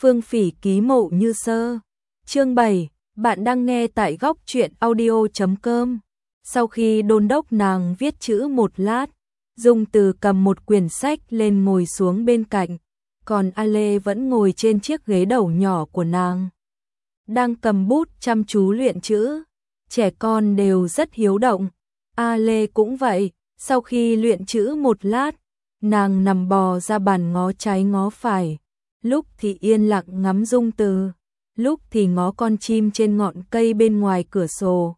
Phương Phỉ ký Mộ Như Sơ. Chương 7, bạn đang nghe tại góc truyện audio.com. Sau khi đôn đốc nàng viết chữ một lát, Dung Từ cầm một quyển sách lên ngồi xuống bên cạnh, còn A Lê vẫn ngồi trên chiếc ghế đầu nhỏ của nàng, đang cầm bút chăm chú luyện chữ. Trẻ con đều rất hiếu động, A Lê cũng vậy. Sau khi luyện chữ một lát, nàng nằm bò ra bàn ngó trái ngó phải, lúc thì yên lặng ngắm Dung Từ, lúc thì ngó con chim trên ngọn cây bên ngoài cửa sổ.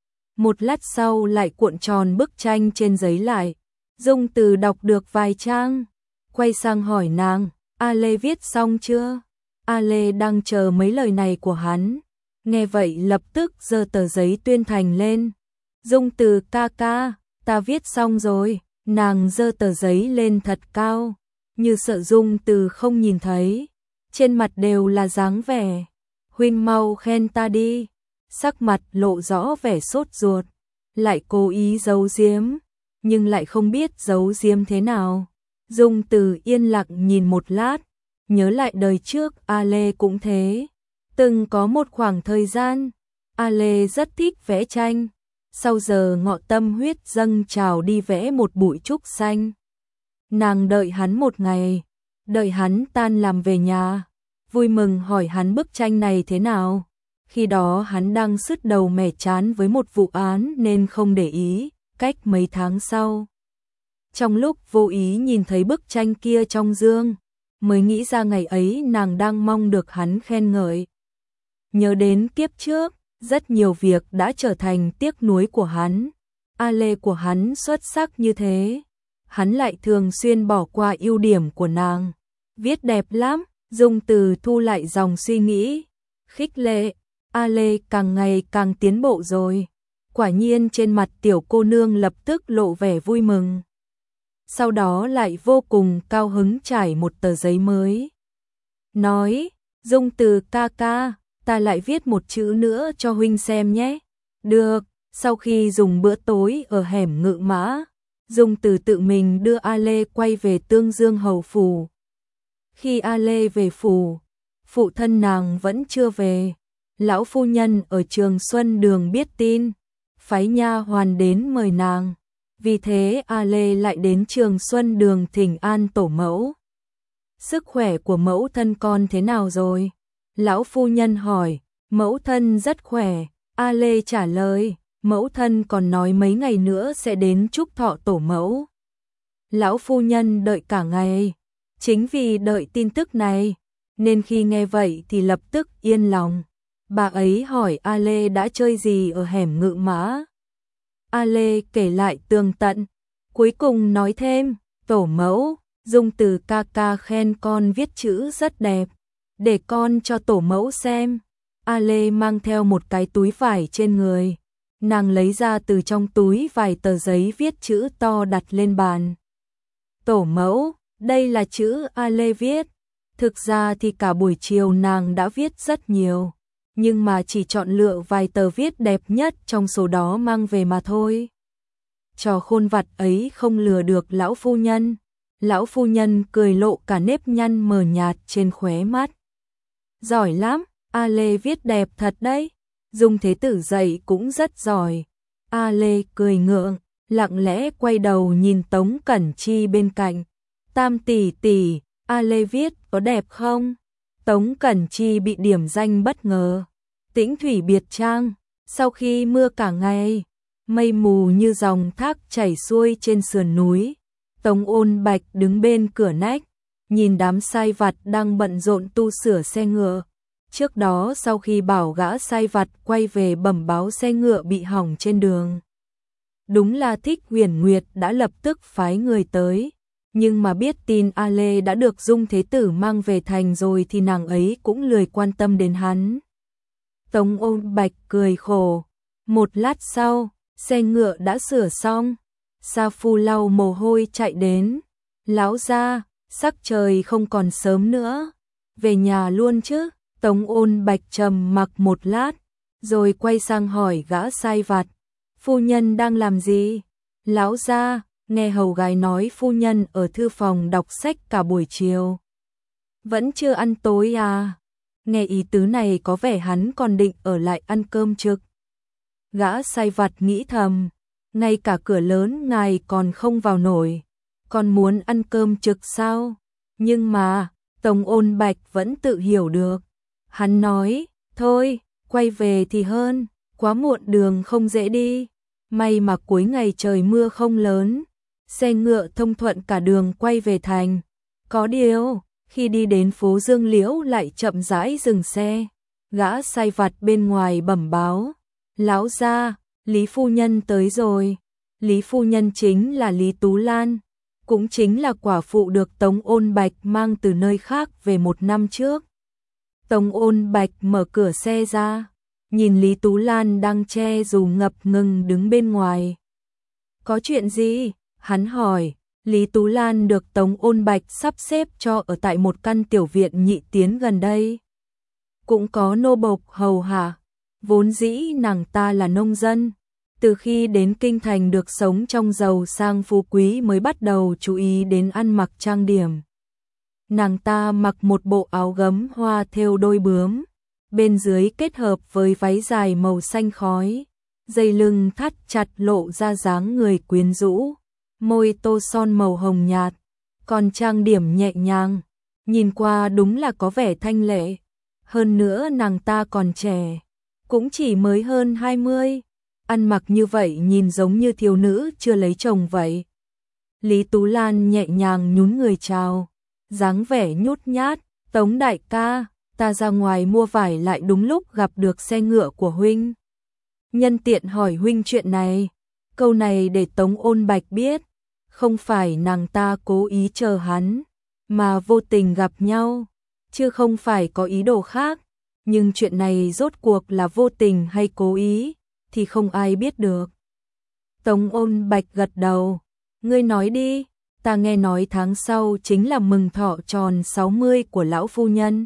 Một lát sau lại cuộn tròn bức tranh trên giấy lại. Dung Từ đọc được vài trang, quay sang hỏi nàng, A Lê viết xong chưa? A Lê đang chờ mấy lời này của hắn, nghe vậy lập tức giơ tờ giấy tuyên thành lên. Dung Từ ca ca, ta viết xong rồi. Nàng giơ tờ giấy lên thật cao, như sợ Dung Từ không nhìn thấy, trên mặt đều là dáng vẻ, huynh mau khen ta đi. Sắc mặt lộ rõ vẻ sốt ruột, lại cố ý giấu giếm, nhưng lại không biết giấu giếm thế nào. Dung Từ yên lặng nhìn một lát, nhớ lại đời trước A Lê cũng thế. Từng có một khoảng thời gian, A Lê rất thích vẽ tranh. Sau giờ ngọ tâm huyết dâng trào đi vẽ một bụi trúc xanh. Nàng đợi hắn một ngày, đợi hắn tan làm về nhà, vui mừng hỏi hắn bức tranh này thế nào. Khi đó hắn đang sứt đầu mẻ trán với một vụ án nên không để ý. Cách mấy tháng sau, trong lúc vô ý nhìn thấy bức tranh kia trong dương, mới nghĩ ra ngày ấy nàng đang mong được hắn khen ngợi. Nhớ đến kiếp trước, rất nhiều việc đã trở thành tiếc nuối của hắn. A Lê của hắn xuất sắc như thế, hắn lại thường xuyên bỏ qua ưu điểm của nàng. Viết đẹp lắm. Dung Từ thu lại dòng suy nghĩ, khích lệ, A Lê càng ngày càng tiến bộ rồi. Quả nhiên trên mặt tiểu cô nương lập tức lộ vẻ vui mừng. Sau đó lại vô cùng cao hứng trải một tờ giấy mới. Nói, Dung Từ ca ca, ta lại viết một chữ nữa cho huynh xem nhé. Được. Sau khi dùng bữa tối ở hẻm Ngự Mã, Dung Từ tự mình đưa A Lê quay về Tương Dương hầu phủ. Khi A Lê về phủ, phụ thân nàng vẫn chưa về. Lão phu nhân ở Trường Xuân Đường biết tin, phái nha hoàn đến mời nàng. Vì thế A Lê lại đến Trường Xuân Đường thỉnh an tổ mẫu. Sức khỏe của mẫu thân con thế nào rồi? Lão phu nhân hỏi. Mẫu thân rất khỏe, A Lê trả lời. Mẫu thân còn nói mấy ngày nữa sẽ đến chúc thọ tổ mẫu. Lão phu nhân đợi cả ngày. Chính vì đợi tin tức này, nên khi nghe vậy thì lập tức yên lòng. Bà ấy hỏi A Lê đã chơi gì ở hẻm Ngự Mã. A Lê kể lại tường tận, cuối cùng nói thêm, tổ mẫu, Dung Từ ca ca khen con viết chữ rất đẹp, để con cho tổ mẫu xem. A Lê mang theo một cái túi vải trên người, nàng lấy ra từ trong túi vài tờ giấy viết chữ to đặt lên bàn. Tổ mẫu, đây là chữ A Lê viết. Thực ra thì cả buổi chiều nàng đã viết rất nhiều, nhưng mà chỉ chọn lựa vài tờ viết đẹp nhất trong số đó mang về mà thôi. Trò khôn vặt ấy không lừa được lão phu nhân. Lão phu nhân cười lộ cả nếp nhăn mờ nhạt trên khóe mắt. Giỏi lắm, A Lê viết đẹp thật đấy. Dung Thế Tử dạy cũng rất giỏi. A Lê cười ngượng, lặng lẽ quay đầu nhìn Tống Cẩn Chi bên cạnh. Tam tỷ tỷ, A Lê viết có đẹp không? Tống Cẩn Chi bị điểm danh bất ngờ. Tĩnh thủy biệt trang, sau khi mưa cả ngày, mây mù như dòng thác chảy xuôi trên sườn núi. Tống Ôn Bạch đứng bên cửa nách, nhìn đám sai vặt đang bận rộn tu sửa xe ngựa. Trước đó sau khi bảo gã sai vặt quay về bẩm báo xe ngựa bị hỏng trên đường. Đúng là Thích Huyền Nguyệt đã lập tức phái người tới. Nhưng mà biết tin A Lê đã được Dung Thế Tử mang về thành rồi thì nàng ấy cũng lười quan tâm đến hắn. Tống Ôn Bạch cười khổ. Một lát sau, xe ngựa đã sửa xong. Sa Phu lau mồ hôi chạy đến. Lão gia, sắc trời không còn sớm nữa, về nhà luôn chứ? Tống Ôn Bạch trầm mặc một lát, rồi quay sang hỏi gã sai vặt. Phu nhân đang làm gì? Lão gia, nghe hầu gái nói phu nhân ở thư phòng đọc sách cả buổi chiều. Vẫn chưa ăn tối à? Nghe ý tứ này có vẻ hắn còn định ở lại ăn cơm trực. Gã sai vặt nghĩ thầm, ngay cả cửa lớn ngài còn không vào nổi, còn muốn ăn cơm trực sao? Nhưng mà, Tống Ôn Bạch vẫn tự hiểu được. Hắn nói, thôi, quay về thì hơn, quá muộn đường không dễ đi. May mà cuối ngày trời mưa không lớn, xe ngựa thông thuận cả đường quay về thành. Có điều, khi đi đến phố Dương Liễu lại chậm rãi dừng xe. Gã sai vặt bên ngoài bẩm báo, lão gia, Lý phu nhân tới rồi. Lý phu nhân chính là Lý Tú Lan, cũng chính là quả phụ được Tống Ôn Bạch mang từ nơi khác về 1 năm trước. Tống Ôn Bạch mở cửa xe ra, nhìn Lý Tú Lan đang che dù ngập ngừng đứng bên ngoài. Có chuyện gì? Hắn hỏi. Lý Tú Lan được Tống Ôn Bạch sắp xếp cho ở tại một căn tiểu viện nhị tiến gần đây. Cũng có nô bộc hầu hạ, vốn dĩ nàng ta là nông dân. Từ khi đến kinh thành được sống trong giàu sang phú quý mới bắt đầu chú ý đến ăn mặc trang điểm. Nàng ta mặc một bộ áo gấm hoa thêu đôi bướm, bên dưới kết hợp với váy dài màu xanh khói, dây lưng thắt chặt lộ ra dáng người quyến rũ, môi tô son màu hồng nhạt, còn trang điểm nhẹ nhàng, nhìn qua đúng là có vẻ thanh lệ. Hơn nữa nàng ta còn trẻ, cũng chỉ mới hơn 20, ăn mặc như vậy nhìn giống như thiếu nữ chưa lấy chồng vậy. Lý Tú Lan nhẹ nhàng nhún người chào, dáng vẻ nhút nhát, Tống đại ca, ta ra ngoài mua vải lại đúng lúc gặp được xe ngựa của huynh. Nhân tiện hỏi huynh chuyện này, câu này để Tống Ôn Bạch biết, không phải nàng ta cố ý chờ hắn, mà vô tình gặp nhau, chứ không phải có ý đồ khác, nhưng chuyện này rốt cuộc là vô tình hay cố ý, thì không ai biết được. Tống Ôn Bạch gật đầu, ngươi nói đi, ta nghe nói tháng sau chính là mừng thọ tròn 60 của lão phu nhân.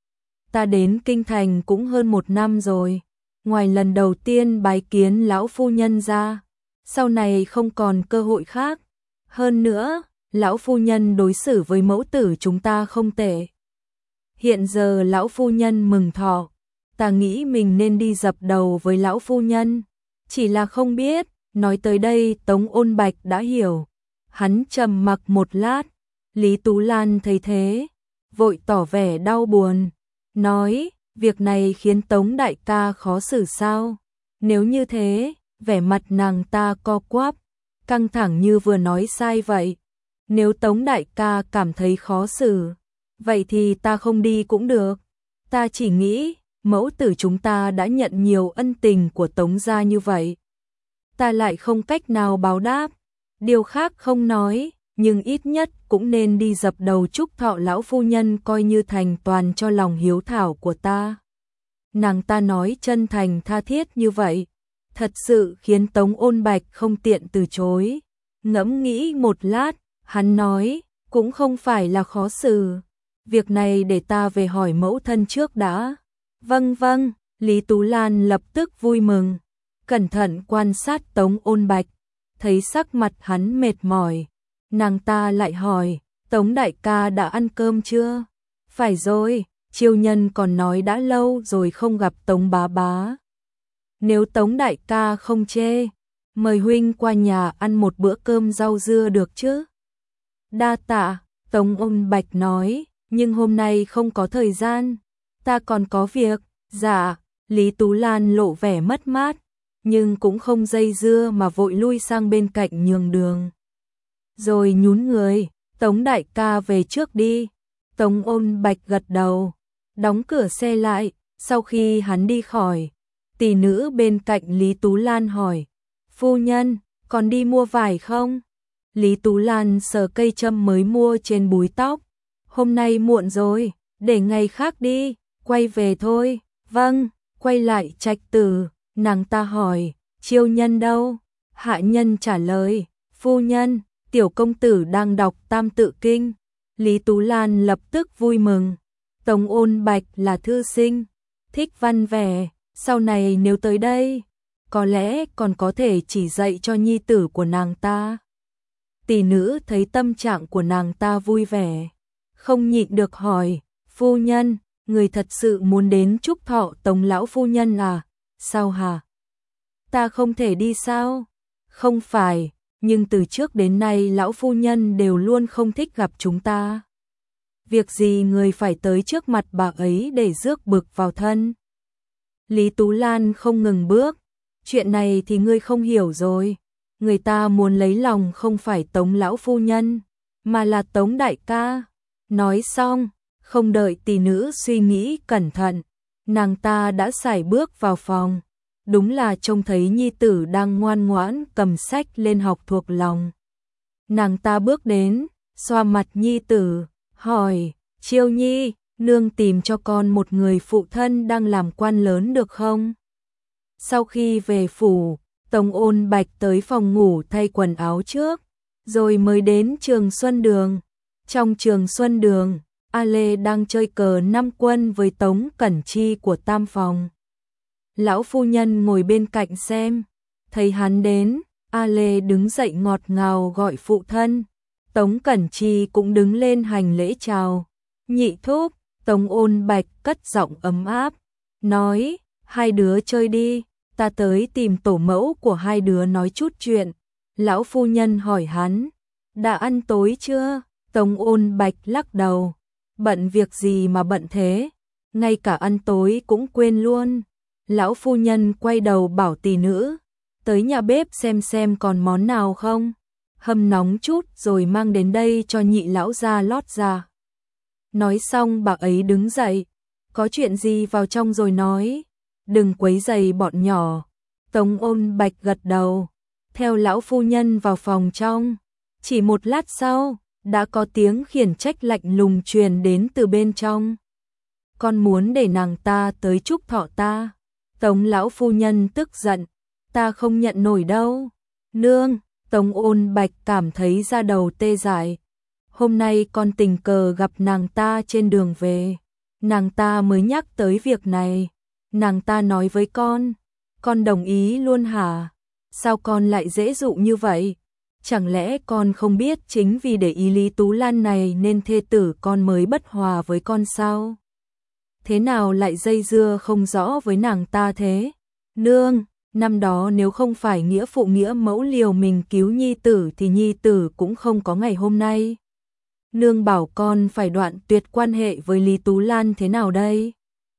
Ta đến kinh thành cũng hơn 1 năm rồi, ngoài lần đầu tiên bái kiến lão phu nhân ra, sau này không còn cơ hội khác. Hơn nữa, lão phu nhân đối xử với mẫu tử chúng ta không tệ. Hiện giờ lão phu nhân mừng thọ, ta nghĩ mình nên đi dập đầu với lão phu nhân, chỉ là không biết. Nói tới đây Tống Ôn Bạch đã hiểu. Hắn trầm mặc một lát, Lý Tú Lan thấy thế, vội tỏ vẻ đau buồn, nói, việc này khiến Tống đại ca khó xử sao? Nếu như thế, vẻ mặt nàng ta co quắp, căng thẳng như vừa nói sai vậy. Nếu Tống đại ca cảm thấy khó xử, vậy thì ta không đi cũng được. Ta chỉ nghĩ, mẫu tử chúng ta đã nhận nhiều ân tình của Tống gia như vậy, ta lại không cách nào báo đáp. Điều khác không nói, nhưng ít nhất cũng nên đi dập đầu chúc thọ lão phu nhân coi như thành toàn cho lòng hiếu thảo của ta. Nàng ta nói chân thành tha thiết như vậy, thật sự khiến Tống Ôn Bạch không tiện từ chối. Ngẫm nghĩ một lát, hắn nói, cũng không phải là khó xử. Việc này để ta về hỏi mẫu thân trước đã. Vâng vâng, Lý Tú Lan lập tức vui mừng, cẩn thận quan sát Tống Ôn Bạch, thấy sắc mặt hắn mệt mỏi. Nàng ta lại hỏi, Tống đại ca đã ăn cơm chưa? Phải rồi, Chiêu Nhân còn nói đã lâu rồi không gặp Tống bá bá. Nếu Tống đại ca không chê, mời huynh qua nhà ăn một bữa cơm rau dưa được chứ? Đa tạ, Tống Ôn Bạch nói, nhưng hôm nay không có thời gian, ta còn có việc. Dạ, Lý Tú Lan lộ vẻ mất mát, nhưng cũng không dây dưa mà vội lui sang bên cạnh nhường đường. Rồi nhún người, Tống đại ca về trước đi. Tống Ôn Bạch gật đầu, đóng cửa xe lại. Sau khi hắn đi khỏi, tỷ nữ bên cạnh Lý Tú Lan hỏi, phu nhân, còn đi mua vải không? Lý Tú Lan sờ cây châm mới mua trên búi tóc, hôm nay muộn rồi, để ngày khác đi, quay về thôi. Vâng, quay lại Trạch Tử, nàng ta hỏi, Chiêu Nhân đâu? Hạ nhân trả lời, phu nhân, tiểu công tử đang đọc Tam Tự Kinh. Lý Tú Lan lập tức vui mừng. Tống Ôn Bạch là thư sinh, thích văn vẻ, sau này nếu tới đây, có lẽ còn có thể chỉ dạy cho nhi tử của nàng ta. Tỷ nữ thấy tâm trạng của nàng ta vui vẻ, không nhịn được hỏi, Phu nhân, người thật sự muốn đến chúc thọ Tống lão phu nhân à? Sao hả? Ta không thể đi sao? Không phải, nhưng từ trước đến nay lão phu nhân đều luôn không thích gặp chúng ta. Việc gì người phải tới trước mặt bà ấy để rước bực vào thân? Lý Tú Lan không ngừng bước. Chuyện này thì ngươi không hiểu rồi. Người ta muốn lấy lòng không phải Tống lão phu nhân, mà là Tống đại ca. Nói xong, không đợi tỷ nữ suy nghĩ cẩn thận, nàng ta đã sải bước vào phòng. Đúng là trông thấy nhi tử đang ngoan ngoãn cầm sách lên học thuộc lòng. Nàng ta bước đến, xoa mặt nhi tử, hỏi, Chiêu Nhi, nương tìm cho con một người phụ thân đang làm quan lớn được không? Sau khi về phủ, Tống Ôn Bạch tới phòng ngủ thay quần áo trước, rồi mới đến Trường Xuân Đường. Trong Trường Xuân Đường, A Lê đang chơi cờ 5 quân với Tống Cẩn Chi của Tam Phòng. Lão phu nhân ngồi bên cạnh xem, thấy hắn đến, A Lê đứng dậy ngọt ngào gọi phụ thân. Tống Cẩn Chi cũng đứng lên hành lễ chào. Nhị thúc, Tống Ôn Bạch cất giọng ấm áp, nói, hai đứa chơi đi, ta tới tìm tổ mẫu của hai đứa nói chút chuyện. Lão phu nhân hỏi hắn, đã ăn tối chưa? Tống Ôn Bạch lắc đầu, bận việc gì mà bận thế, ngay cả ăn tối cũng quên luôn. Lão phu nhân quay đầu bảo tỷ nữ, tới nhà bếp xem còn món nào không, hâm nóng chút rồi mang đến đây cho nhị lão gia lót ra. Nói xong bà ấy đứng dậy, có chuyện gì vào trong rồi nói, đừng quấy rầy bọn nhỏ. Tống Ôn Bạch gật đầu, theo lão phu nhân vào phòng trong. Chỉ một lát sau, đã có tiếng khiển trách lạnh lùng truyền đến từ bên trong. Con muốn để nàng ta tới chúc thọ ta. Tống lão phu nhân tức giận, ta không nhận nổi đâu. Nương, Tống Ôn Bạch cảm thấy da đầu tê dại. Hôm nay con tình cờ gặp nàng ta trên đường về, nàng ta mới nhắc tới việc này. Nàng ta nói với con đồng ý luôn hả? Sao con lại dễ dụ như vậy? Chẳng lẽ con không biết chính vì để ý Lý Tú Lan này nên thê tử con mới bất hòa với con sao? Thế nào lại dây dưa không rõ với nàng ta thế? Nương, năm đó nếu không phải nghĩa phụ nghĩa mẫu liều mình cứu nhi tử thì nhi tử cũng không có ngày hôm nay. Nương bảo con phải đoạn tuyệt quan hệ với Lý Tú Lan thế nào đây?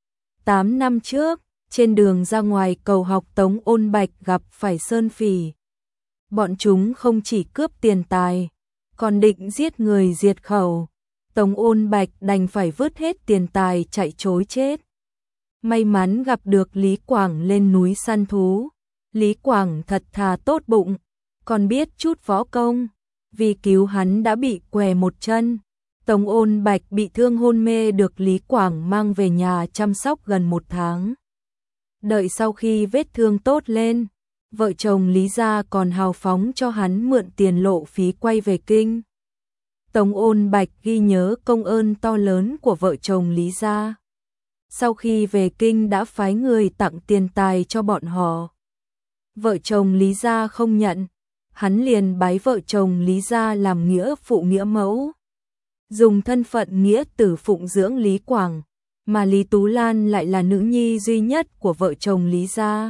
8 năm trước, trên đường ra ngoài cầu học Tống Ôn Bạch gặp phải Sơn Phỉ. Bọn chúng không chỉ cướp tiền tài, còn định giết người diệt khẩu. Tống Ôn Bạch đành phải vứt hết tiền tài chạy trối chết. May mắn gặp được Lý Quảng lên núi săn thú. Lý Quảng thật thà tốt bụng, còn biết chút võ công. Vì cứu hắn đã bị què một chân. Tống Ôn Bạch bị thương hôn mê được Lý Quảng mang về nhà chăm sóc gần 1 tháng. Đợi sau khi vết thương tốt lên, vợ chồng Lý gia còn hào phóng cho hắn mượn tiền lộ phí quay về kinh. Tống Ôn Bạch ghi nhớ công ơn to lớn của vợ chồng Lý gia. Sau khi về kinh đã phái người tặng tiền tài cho bọn họ. Vợ chồng Lý gia không nhận, hắn liền bái vợ chồng Lý gia làm nghĩa phụ nghĩa mẫu. Dùng thân phận nghĩa tử phụng dưỡng Lý Quảng, mà Lý Tú Lan lại là nữ nhi duy nhất của vợ chồng Lý gia.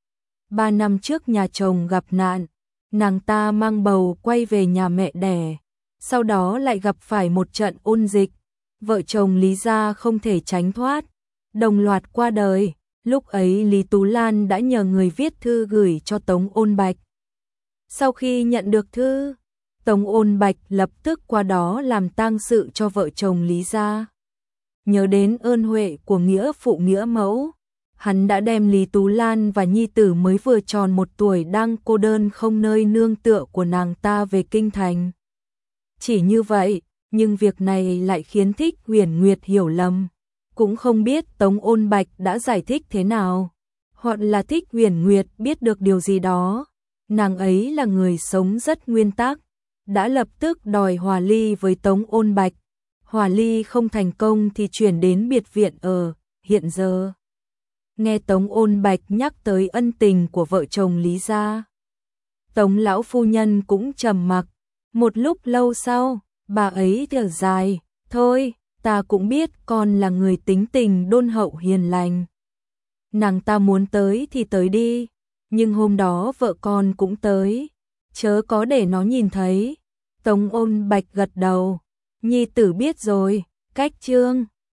3 năm trước nhà chồng gặp nạn, nàng ta mang bầu quay về nhà mẹ đẻ, sau đó lại gặp phải một trận ôn dịch, vợ chồng Lý gia không thể tránh thoát, đồng loạt qua đời. Lúc ấy Lý Tú Lan đã nhờ người viết thư gửi cho Tống Ôn Bạch. Sau khi nhận được thư, Tống Ôn Bạch lập tức qua đó làm tang sự cho vợ chồng Lý gia. Nhớ đến ơn huệ của nghĩa phụ nghĩa mẫu, hắn đã đem Lý Tú Lan và nhi tử mới vừa tròn 1 tuổi đang cô đơn không nơi nương tựa của nàng ta về kinh thành. Chỉ như vậy, nhưng việc này lại khiến Thích Huyền Nguyệt hiểu lầm. Cũng không biết Tống Ôn Bạch đã giải thích thế nào, hoặc là Thích Huyền Nguyệt biết được điều gì đó. Nàng ấy là người sống rất nguyên tắc, đã lập tức đòi hòa ly với Tống Ôn Bạch. Hòa ly không thành công thì chuyển đến biệt viện ở. Hiện giờ, nghe Tống Ôn Bạch nhắc tới ân tình của vợ chồng Lý gia, Tống lão phu nhân cũng trầm mặc. Một lúc lâu sau, bà ấy thở dài, thôi, ta cũng biết con là người tính tình đôn hậu hiền lành. Nàng ta muốn tới thì tới đi, nhưng hôm đó vợ con cũng tới, chớ có để nó nhìn thấy. Tống Ôn Bạch gật đầu, nhi tử biết rồi, cách Trương